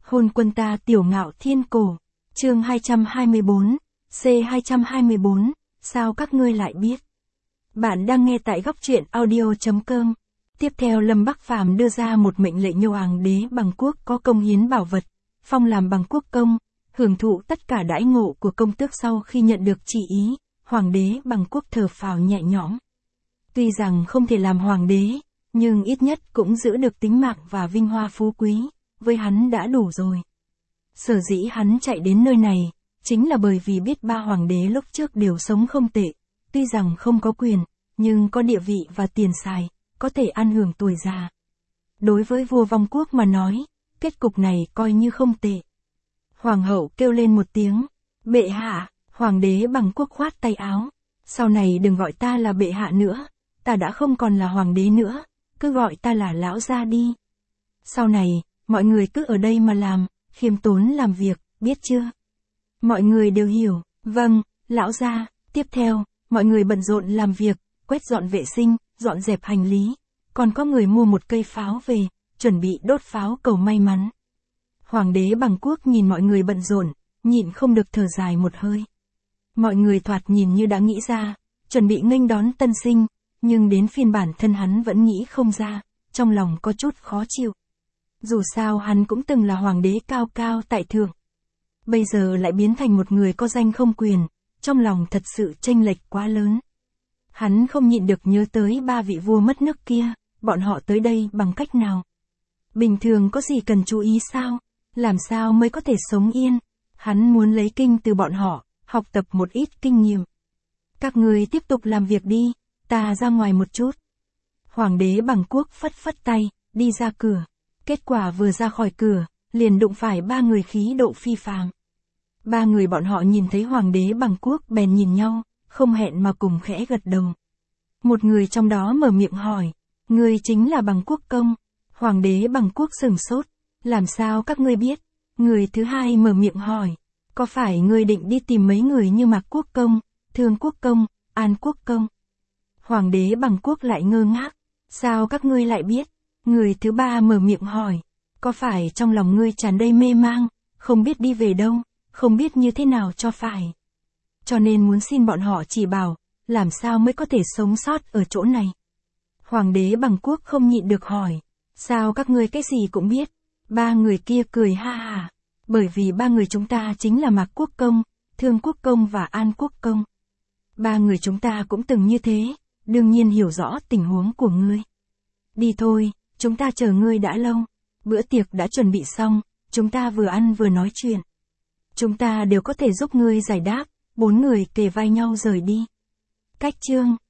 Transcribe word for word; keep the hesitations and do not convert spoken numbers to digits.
Hôn quân ta tiểu ngạo thiên cổ. Chương hai trăm hai mươi bốn, C hai trăm hai mươi bốn, sao các ngươi lại biết? Bạn đang nghe tại góc truyện audio.com. Tiếp theo Lâm Bắc Phàm đưa ra một mệnh lệnh nhô Hoàng đế Bằng Quốc có công hiến bảo vật, phong làm bằng quốc công, hưởng thụ tất cả đãi ngộ của công tước. Sau khi nhận được chỉ ý, Hoàng đế Bằng Quốc thở phào nhẹ nhõm. Tuy rằng không thể làm hoàng đế, nhưng ít nhất cũng giữ được tính mạng và vinh hoa phú quý, với hắn đã đủ rồi. Sở dĩ hắn chạy đến nơi này, chính là bởi vì biết ba hoàng đế lúc trước đều sống không tệ, tuy rằng không có quyền, nhưng có địa vị và tiền xài, có thể ăn hưởng tuổi già. Đối với vua Vong Quốc mà nói, kết cục này coi như không tệ. Hoàng hậu kêu lên một tiếng, bệ hạ. Hoàng đế Bằng Quốc khoát tay áo, sau này đừng gọi ta là bệ hạ nữa, ta đã không còn là hoàng đế nữa, cứ gọi ta là lão gia đi. Sau này, mọi người cứ ở đây mà làm, khiêm tốn làm việc, biết chưa? Mọi người đều hiểu, vâng, lão gia. Tiếp theo, mọi người bận rộn làm việc, quét dọn vệ sinh, dọn dẹp hành lý, còn có người mua một cây pháo về, chuẩn bị đốt pháo cầu may mắn. Hoàng đế Bằng Quốc nhìn mọi người bận rộn, nhịn không được thở dài một hơi. Mọi người thoạt nhìn như đã nghĩ ra, chuẩn bị nghênh đón tân sinh, nhưng đến phiên bản thân hắn vẫn nghĩ không ra, trong lòng có chút khó chịu. Dù sao hắn cũng từng là hoàng đế cao cao tại thượng. Bây giờ lại biến thành một người có danh không quyền, trong lòng thật sự chênh lệch quá lớn. Hắn không nhịn được nhớ tới ba vị vua mất nước kia, bọn họ tới đây bằng cách nào? Bình thường có gì cần chú ý sao? Làm sao mới có thể sống yên? Hắn muốn lấy kinh từ bọn họ, học tập một ít kinh nghiệm. Các người tiếp tục làm việc đi, ta ra ngoài một chút. Hoàng đế Bằng Quốc phất phất tay, đi ra cửa. Kết quả vừa ra khỏi cửa, liền đụng phải ba người khí độ phi phàm. Ba người bọn họ nhìn thấy Hoàng đế Bằng Quốc bèn nhìn nhau, không hẹn mà cùng khẽ gật đầu. Một người trong đó mở miệng hỏi, người chính là Bằng Quốc công. Hoàng đế Bằng Quốc sửng sốt, làm sao các ngươi biết? Người thứ hai mở miệng hỏi, có phải ngươi định đi tìm mấy người như Mạc Quốc công, Thương Quốc công, An Quốc công? Hoàng đế Bằng Quốc lại ngơ ngác, sao các ngươi lại biết? Người thứ ba mở miệng hỏi, có phải trong lòng ngươi tràn đầy mê mang, không biết đi về đâu, không biết như thế nào cho phải, cho nên muốn xin bọn họ chỉ bảo, làm sao mới có thể sống sót ở chỗ này? Hoàng đế Bằng Quốc không nhịn được hỏi, sao các ngươi cái gì cũng biết? Ba người kia cười ha ha, bởi vì ba người chúng ta chính là Mạc Quốc công, Thương Quốc công và An Quốc công. Ba người chúng ta cũng từng như thế, đương nhiên hiểu rõ tình huống của ngươi. Đi thôi, chúng ta chờ ngươi đã lâu. Bữa tiệc đã chuẩn bị xong, chúng ta vừa ăn vừa nói chuyện. Chúng ta đều có thể giúp ngươi giải đáp. Bốn người kề vai nhau rời đi. Cách chương